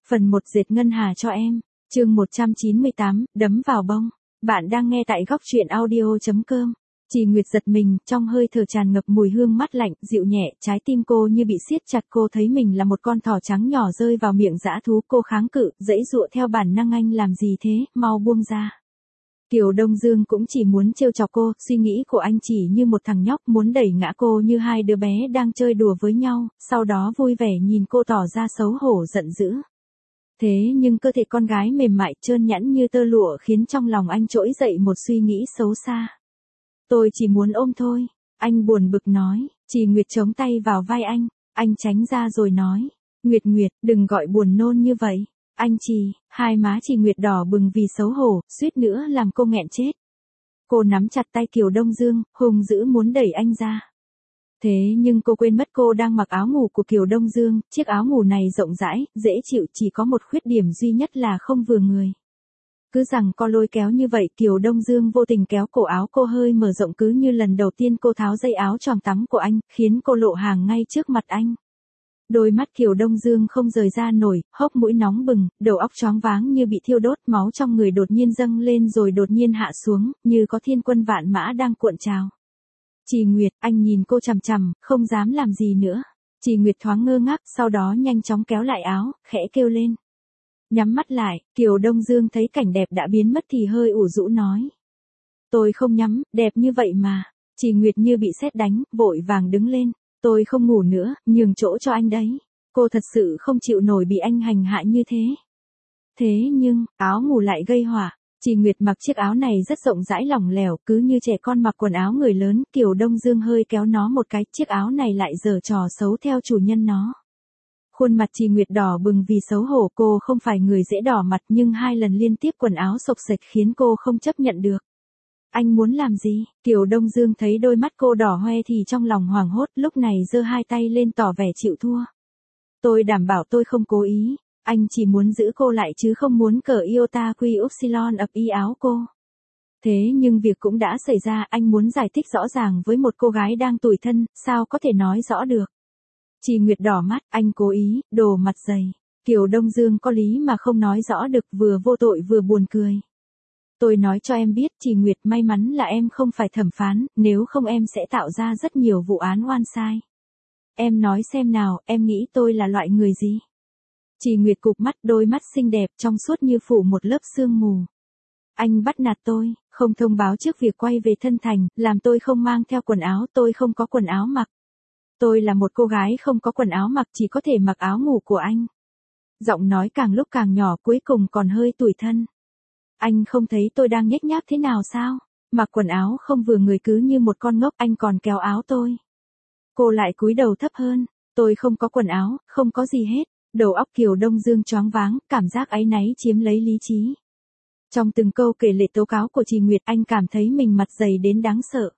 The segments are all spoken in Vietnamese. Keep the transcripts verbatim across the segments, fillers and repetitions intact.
Phần một dệt ngân hà cho em. Chương một trăm chín mươi tám, đấm vào bông. Bạn đang nghe tại góc truyện audio chấm com. Trì Nguyệt giật mình, trong hơi thở tràn ngập mùi hương mát lạnh, dịu nhẹ, trái tim cô như bị siết chặt, cô thấy mình là một con thỏ trắng nhỏ rơi vào miệng dã thú, cô kháng cự, giãy giụa theo bản năng. Anh làm gì thế, mau buông ra. Kiều Đông Dương cũng chỉ muốn trêu chọc cô, suy nghĩ của anh chỉ như một thằng nhóc muốn đẩy ngã cô như hai đứa bé đang chơi đùa với nhau, sau đó vui vẻ nhìn cô tỏ ra xấu hổ giận dữ. Thế nhưng cơ thể con gái mềm mại trơn nhẵn như tơ lụa khiến trong lòng anh trỗi dậy một suy nghĩ xấu xa. Tôi chỉ muốn ôm thôi, anh buồn bực nói. Trì Nguyệt chống tay vào vai anh, anh tránh ra rồi nói. Nguyệt Nguyệt, đừng gọi buồn nôn như vậy. Anh Trì, hai má Trì Nguyệt đỏ bừng vì xấu hổ, suýt nữa làm cô nghẹn chết. Cô nắm chặt tay Kiều Đông Dương, hung dữ muốn đẩy anh ra. Thế nhưng cô quên mất cô đang mặc áo ngủ của Kiều Đông Dương, chiếc áo ngủ này rộng rãi, dễ chịu, chỉ có một khuyết điểm duy nhất là không vừa người. Cứ rằng co lôi kéo như vậy, Kiều Đông Dương vô tình kéo cổ áo cô hơi mở rộng, cứ như lần đầu tiên cô tháo dây áo choàng tắm của anh, khiến cô lộ hàng ngay trước mặt anh. Đôi mắt Kiều Đông Dương không rời ra nổi, hốc mũi nóng bừng, đầu óc choáng váng như bị thiêu đốt, máu trong người đột nhiên dâng lên rồi đột nhiên hạ xuống, như có thiên quân vạn mã đang cuộn trào. Trì Nguyệt, anh nhìn cô chằm chằm, không dám làm gì nữa. Trì Nguyệt thoáng ngơ ngác, sau đó nhanh chóng kéo lại áo, khẽ kêu lên. Nhắm mắt lại, Kiều Đông Dương thấy cảnh đẹp đã biến mất thì hơi ủ rũ nói. Tôi không nhắm, đẹp như vậy mà. Trì Nguyệt như bị sét đánh, vội vàng đứng lên. Tôi không ngủ nữa, nhường chỗ cho anh đấy. Cô thật sự không chịu nổi bị anh hành hạ như thế. Thế nhưng, áo ngủ lại gây họa. Trì Nguyệt mặc chiếc áo này rất rộng rãi lỏng lẻo, cứ như trẻ con mặc quần áo người lớn. Kiều Đông Dương hơi kéo nó một cái, chiếc áo này lại giở trò xấu theo chủ nhân nó. Khuôn mặt Trì Nguyệt đỏ bừng vì xấu hổ, cô không phải người dễ đỏ mặt nhưng hai lần liên tiếp quần áo xộc xệch khiến cô không chấp nhận được. Anh muốn làm gì? Kiều Đông Dương thấy đôi mắt cô đỏ hoe thì trong lòng hoảng hốt, lúc này giơ hai tay lên tỏ vẻ chịu thua. Tôi đảm bảo tôi không cố ý, anh chỉ muốn giữ cô lại chứ không muốn cởi iota quy upsilon ập y áo cô. Thế nhưng việc cũng đã xảy ra, anh muốn giải thích rõ ràng với một cô gái đang tủi thân, sao có thể nói rõ được. Trì Nguyệt đỏ mắt, anh cố ý, đồ mặt dày. Kiều Đông Dương có lý mà không nói rõ được, vừa vô tội vừa buồn cười. Tôi nói cho em biết, Trì Nguyệt, may mắn là em không phải thẩm phán, nếu không em sẽ tạo ra rất nhiều vụ án oan sai. Em nói xem nào, em nghĩ tôi là loại người gì? Trì Nguyệt cụp mắt, đôi mắt xinh đẹp trong suốt như phủ một lớp sương mù. Anh bắt nạt tôi, không thông báo trước việc quay về thân thành, làm tôi không mang theo quần áo, tôi không có quần áo mặc. Tôi là một cô gái không có quần áo mặc, chỉ có thể mặc áo ngủ của anh. Giọng nói càng lúc càng nhỏ, cuối cùng còn hơi tủi thân. Anh không thấy tôi đang nhếch nhác thế nào sao? Mặc quần áo không vừa người cứ như một con ngốc, anh còn kéo áo tôi. Cô lại cúi đầu thấp hơn. Tôi không có quần áo, không có gì hết. Đầu óc Kiều Đông Dương choáng váng, cảm giác áy náy chiếm lấy lý trí. Trong từng câu kể lể tố cáo của Trì Nguyệt, anh cảm thấy mình mặt dày đến đáng sợ.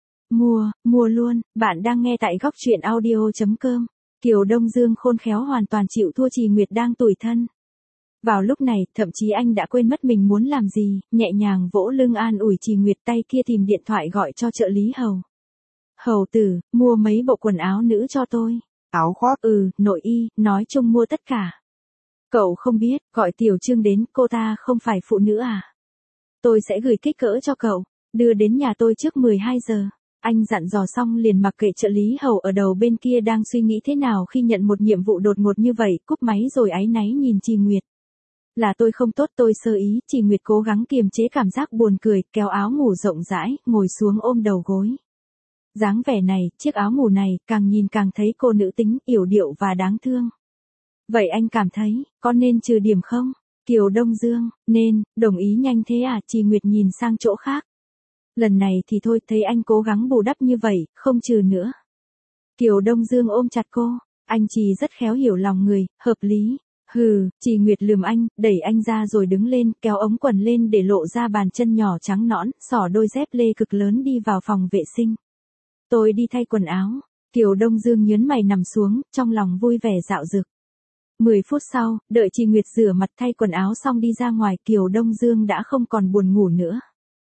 Mua, mua luôn, bạn đang nghe tại góc truyện audio chấm com. Kiều Đông Dương khôn khéo hoàn toàn chịu thua Trì Nguyệt đang tủi thân. Vào lúc này, thậm chí anh đã quên mất mình muốn làm gì, nhẹ nhàng vỗ lưng an ủi Trì Nguyệt, tay kia tìm điện thoại gọi cho trợ lý Hầu. Hầu tử, mua mấy bộ quần áo nữ cho tôi. Áo khoác? Ừ, nội y, nói chung mua tất cả. Cậu không biết, gọi Tiểu Trương đến, cô ta không phải phụ nữ à? Tôi sẽ gửi kích cỡ cho cậu, đưa đến nhà tôi trước mười hai giờ. Anh dặn dò xong liền mặc kệ trợ lý Hầu ở đầu bên kia đang suy nghĩ thế nào khi nhận một nhiệm vụ đột ngột như vậy, cúp máy rồi áy náy nhìn Trì Nguyệt. Là tôi không tốt, tôi sơ ý. Trì Nguyệt cố gắng kiềm chế cảm giác buồn cười, kéo áo ngủ rộng rãi, ngồi xuống ôm đầu gối. Dáng vẻ này, chiếc áo ngủ này, càng nhìn càng thấy cô nữ tính, yểu điệu và đáng thương. Vậy anh cảm thấy, có nên trừ điểm không? Kiều Đông Dương, nên, đồng ý nhanh thế à? Trì Nguyệt nhìn sang chỗ khác. Lần này thì thôi, thấy anh cố gắng bù đắp như vậy, không trừ nữa. Kiều Đông Dương ôm chặt cô, anh Trì rất khéo hiểu lòng người, hợp lý. Hừ, Trì Nguyệt lườm anh, đẩy anh ra rồi đứng lên, kéo ống quần lên để lộ ra bàn chân nhỏ trắng nõn, xỏ đôi dép lê cực lớn đi vào phòng vệ sinh. Tôi đi thay quần áo. Kiều Đông Dương nhớn mày nằm xuống, trong lòng vui vẻ dạo dực. Mười phút sau, đợi Trì Nguyệt rửa mặt thay quần áo xong đi ra ngoài, Kiều Đông Dương đã không còn buồn ngủ nữa.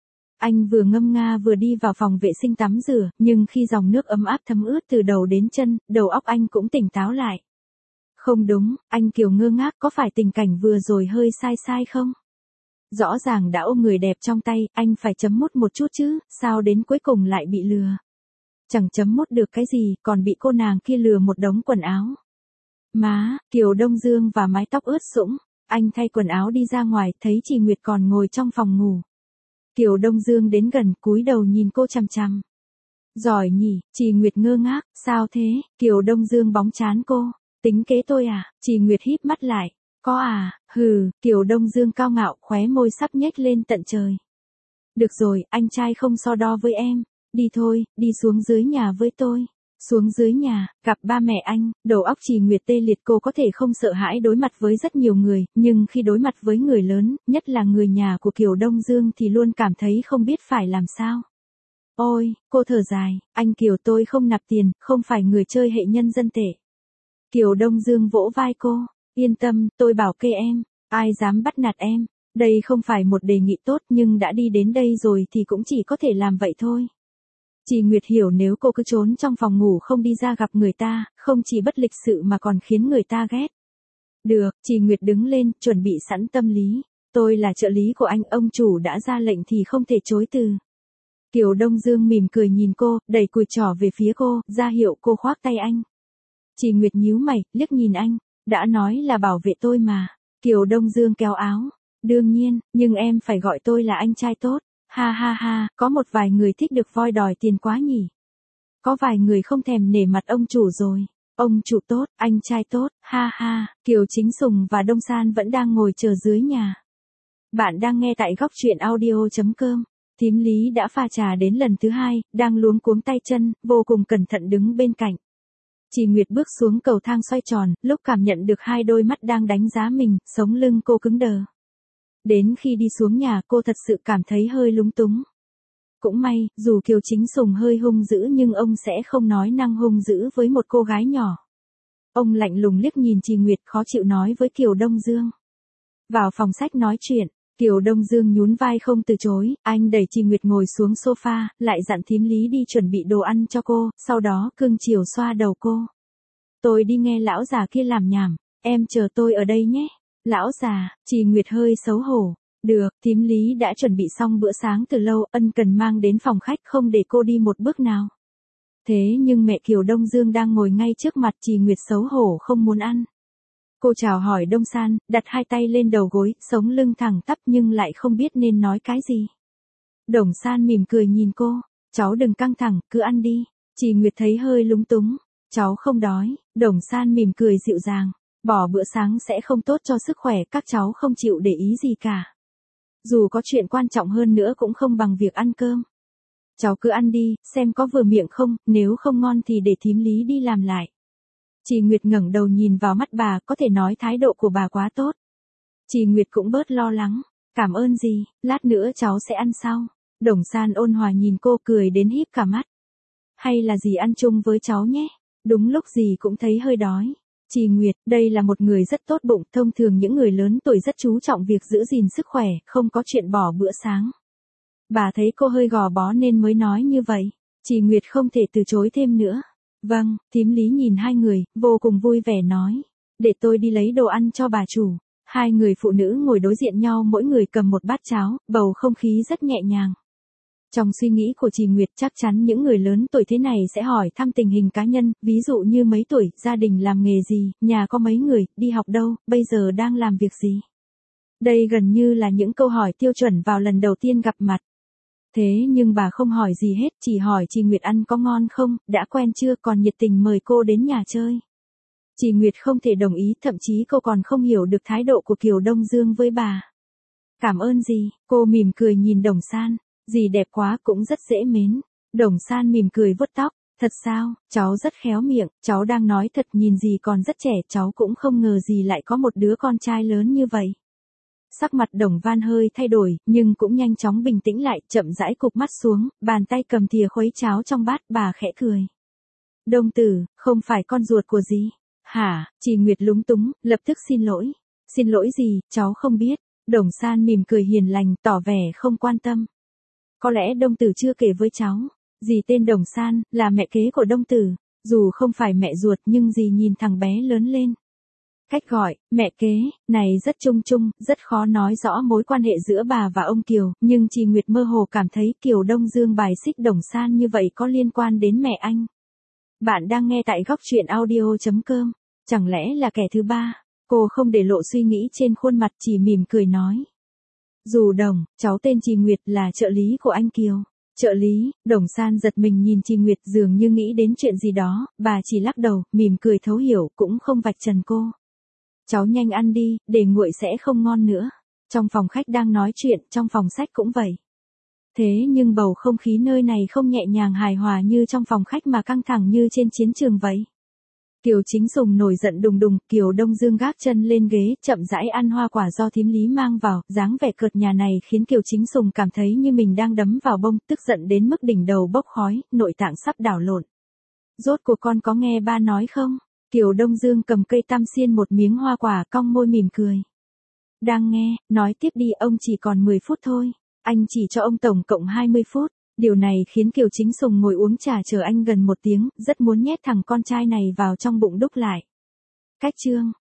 Anh vừa ngâm nga vừa đi vào phòng vệ sinh tắm rửa, nhưng khi dòng nước ấm áp thấm ướt từ đầu đến chân, đầu óc anh cũng tỉnh táo lại. Không đúng, anh Kiều ngơ ngác, có phải tình cảnh vừa rồi hơi sai sai không? Rõ ràng đã ôm người đẹp trong tay, anh phải chấm mút một chút chứ, sao đến cuối cùng lại bị lừa? Chẳng chấm mút được cái gì, còn bị cô nàng kia lừa một đống quần áo. Má, Kiều Đông Dương và mái tóc ướt sũng, anh thay quần áo đi ra ngoài, thấy chị Nguyệt còn ngồi trong phòng ngủ. Kiều Đông Dương đến gần, cúi đầu nhìn cô chằm chằm. Giỏi nhỉ, chị Nguyệt ngơ ngác, sao thế? Kiều Đông Dương bóng trán cô, tính kế tôi à? Chị Nguyệt híp mắt lại, có à, hừ, Kiều Đông Dương cao ngạo, khóe môi sắp nhếch lên tận trời. Được rồi, anh trai không so đo với em, đi thôi, đi xuống dưới nhà với tôi. Xuống dưới nhà, gặp ba mẹ anh, đầu óc chị Nguyệt tê liệt, cô có thể không sợ hãi đối mặt với rất nhiều người, nhưng khi đối mặt với người lớn, nhất là người nhà của Kiều Đông Dương thì luôn cảm thấy không biết phải làm sao. Ôi, cô thở dài, anh Kiều tôi không nạp tiền, không phải người chơi hệ nhân dân tệ. Kiều Đông Dương vỗ vai cô, yên tâm, tôi bảo kê em, ai dám bắt nạt em, đây không phải một đề nghị tốt nhưng đã đi đến đây rồi thì cũng chỉ có thể làm vậy thôi. Chị Nguyệt hiểu nếu cô cứ trốn trong phòng ngủ không đi ra gặp người ta, không chỉ bất lịch sự mà còn khiến người ta ghét. Được, chị Nguyệt đứng lên, chuẩn bị sẵn tâm lý. Tôi là trợ lý của anh, ông chủ đã ra lệnh thì không thể chối từ. Kiều Đông Dương mỉm cười nhìn cô, đẩy cùi trỏ về phía cô, ra hiệu cô khoác tay anh. Chị Nguyệt nhíu mày, liếc nhìn anh, đã nói là bảo vệ tôi mà. Kiều Đông Dương kéo áo. Đương nhiên, nhưng em phải gọi tôi là anh trai tốt. Ha ha ha, có một vài người thích được voi đòi tiền quá nhỉ. Có vài người không thèm nể mặt ông chủ rồi. Ông chủ tốt, anh trai tốt, ha ha. Kiều Chính Sùng và Đông San vẫn đang ngồi chờ dưới nhà. Bạn đang nghe tại góc truyện audio chấm com. Thím Lý đã pha trà đến lần thứ hai, đang luống cuống tay chân, vô cùng cẩn thận đứng bên cạnh. Chị Nguyệt bước xuống cầu thang xoay tròn, lúc cảm nhận được hai đôi mắt đang đánh giá mình, sống lưng cô cứng đờ. Đến khi đi xuống nhà cô thật sự cảm thấy hơi lúng túng. Cũng may, dù Kiều Chính Sùng hơi hung dữ nhưng ông sẽ không nói năng hung dữ với một cô gái nhỏ. Ông lạnh lùng liếc nhìn chị Nguyệt, khó chịu nói với Kiều Đông Dương. Vào phòng sách nói chuyện, Kiều Đông Dương nhún vai không từ chối, anh đẩy chị Nguyệt ngồi xuống sofa, lại dặn thím Lý đi chuẩn bị đồ ăn cho cô, sau đó cưng chiều xoa đầu cô. Tôi đi nghe lão già kia làm nhảm, em chờ tôi ở đây nhé. Lão già, chị Nguyệt hơi xấu hổ. Được, thím Lý đã chuẩn bị xong bữa sáng từ lâu, ân cần mang đến phòng khách không để cô đi một bước nào. Thế nhưng mẹ Kiều Đông Dương đang ngồi ngay trước mặt, chị Nguyệt xấu hổ không muốn ăn. Cô chào hỏi Đông San, đặt hai tay lên đầu gối, sống lưng thẳng tắp nhưng lại không biết nên nói cái gì. Đồng San mỉm cười nhìn cô, cháu đừng căng thẳng, cứ ăn đi. Chị Nguyệt thấy hơi lúng túng, cháu không đói. Đồng San mỉm cười dịu dàng. Bỏ bữa sáng sẽ không tốt cho sức khỏe, các cháu không chịu để ý gì cả. Dù có chuyện quan trọng hơn nữa cũng không bằng việc ăn cơm. Cháu cứ ăn đi, xem có vừa miệng không, nếu không ngon thì để thím Lý đi làm lại. Chị Nguyệt ngẩng đầu nhìn vào mắt bà, có thể nói thái độ của bà quá tốt. Chị Nguyệt cũng bớt lo lắng. Cảm ơn gì, lát nữa cháu sẽ ăn sau. Đồng San ôn hòa nhìn cô, cười đến híp cả mắt. Hay là dì ăn chung với cháu nhé, đúng lúc dì cũng thấy hơi đói. Chị Nguyệt, đây là một người rất tốt bụng, thông thường những người lớn tuổi rất chú trọng việc giữ gìn sức khỏe, không có chuyện bỏ bữa sáng. Bà thấy cô hơi gò bó nên mới nói như vậy. Chị Nguyệt không thể từ chối thêm nữa. Vâng, thím Lý nhìn hai người, vô cùng vui vẻ nói. Để tôi đi lấy đồ ăn cho bà chủ. Hai người phụ nữ ngồi đối diện nhau, mỗi người cầm một bát cháo, bầu không khí rất nhẹ nhàng. Trong suy nghĩ của chị Nguyệt, chắc chắn những người lớn tuổi thế này sẽ hỏi thăm tình hình cá nhân, ví dụ như mấy tuổi, gia đình làm nghề gì, nhà có mấy người, đi học đâu, bây giờ đang làm việc gì. Đây gần như là những câu hỏi tiêu chuẩn vào lần đầu tiên gặp mặt. Thế nhưng bà không hỏi gì hết, chỉ hỏi chị Nguyệt ăn có ngon không, đã quen chưa, còn nhiệt tình mời cô đến nhà chơi. Chị Nguyệt không thể đồng ý, thậm chí cô còn không hiểu được thái độ của Kiều Đông Dương với bà. Cảm ơn gì, cô mỉm cười nhìn Đồng San. Dì đẹp quá, cũng rất dễ mến. Đồng San mỉm cười vuốt tóc. Thật sao, cháu rất khéo miệng, cháu đang nói thật, nhìn dì còn rất trẻ, cháu cũng không ngờ dì lại có một đứa con trai lớn như vậy. Sắc mặt Đồng Văn hơi thay đổi, nhưng cũng nhanh chóng bình tĩnh lại, chậm rãi cụp mắt xuống, bàn tay cầm thìa khuấy cháo trong bát, bà khẽ cười. Đông Tử, không phải con ruột của dì. Hả, chị Nguyệt lúng túng, lập tức xin lỗi. Xin lỗi gì, cháu không biết. Đồng San mỉm cười hiền lành, tỏ vẻ không quan tâm. Có lẽ Đông Tử chưa kể với cháu, dì tên Đồng San, là mẹ kế của Đông Tử, dù không phải mẹ ruột nhưng dì nhìn thằng bé lớn lên. Cách gọi, mẹ kế, này rất chung chung, rất khó nói rõ mối quan hệ giữa bà và ông Kiều, nhưng chị Nguyệt mơ hồ cảm thấy Kiều Đông Dương bài xích Đồng San như vậy có liên quan đến mẹ anh. Bạn đang nghe tại góc truyện audio.com. Chẳng lẽ là kẻ thứ ba? Cô không để lộ suy nghĩ trên khuôn mặt, chỉ mỉm cười nói. Dù Đồng, cháu tên chị Nguyệt, là trợ lý của anh Kiều. Trợ lý, Đồng San giật mình nhìn chị Nguyệt, dường như nghĩ đến chuyện gì đó, bà chỉ lắc đầu, mỉm cười thấu hiểu, cũng không vạch trần cô. Cháu nhanh ăn đi, để nguội sẽ không ngon nữa. Trong phòng khách đang nói chuyện, trong phòng sách cũng vậy. Thế nhưng bầu không khí nơi này không nhẹ nhàng hài hòa như trong phòng khách mà căng thẳng như trên chiến trường vậy. Kiều Chính Sùng nổi giận đùng đùng, Kiều Đông Dương gác chân lên ghế, chậm rãi ăn hoa quả do thím Lý mang vào, dáng vẻ cợt nhà này khiến Kiều Chính Sùng cảm thấy như mình đang đấm vào bông, tức giận đến mức đỉnh đầu bốc khói, nội tạng sắp đảo lộn. Rốt cuộc con có nghe ba nói không? Kiều Đông Dương cầm cây tam xiên một miếng hoa quả, cong môi mỉm cười. Đang nghe, nói tiếp đi, ông chỉ còn mười phút thôi. Anh chỉ cho ông tổng cộng hai mươi phút. Điều này khiến Kiều Chính Sùng ngồi uống trà chờ anh gần một tiếng, rất muốn nhét thằng con trai này vào trong bụng đúc lại. Cách chương.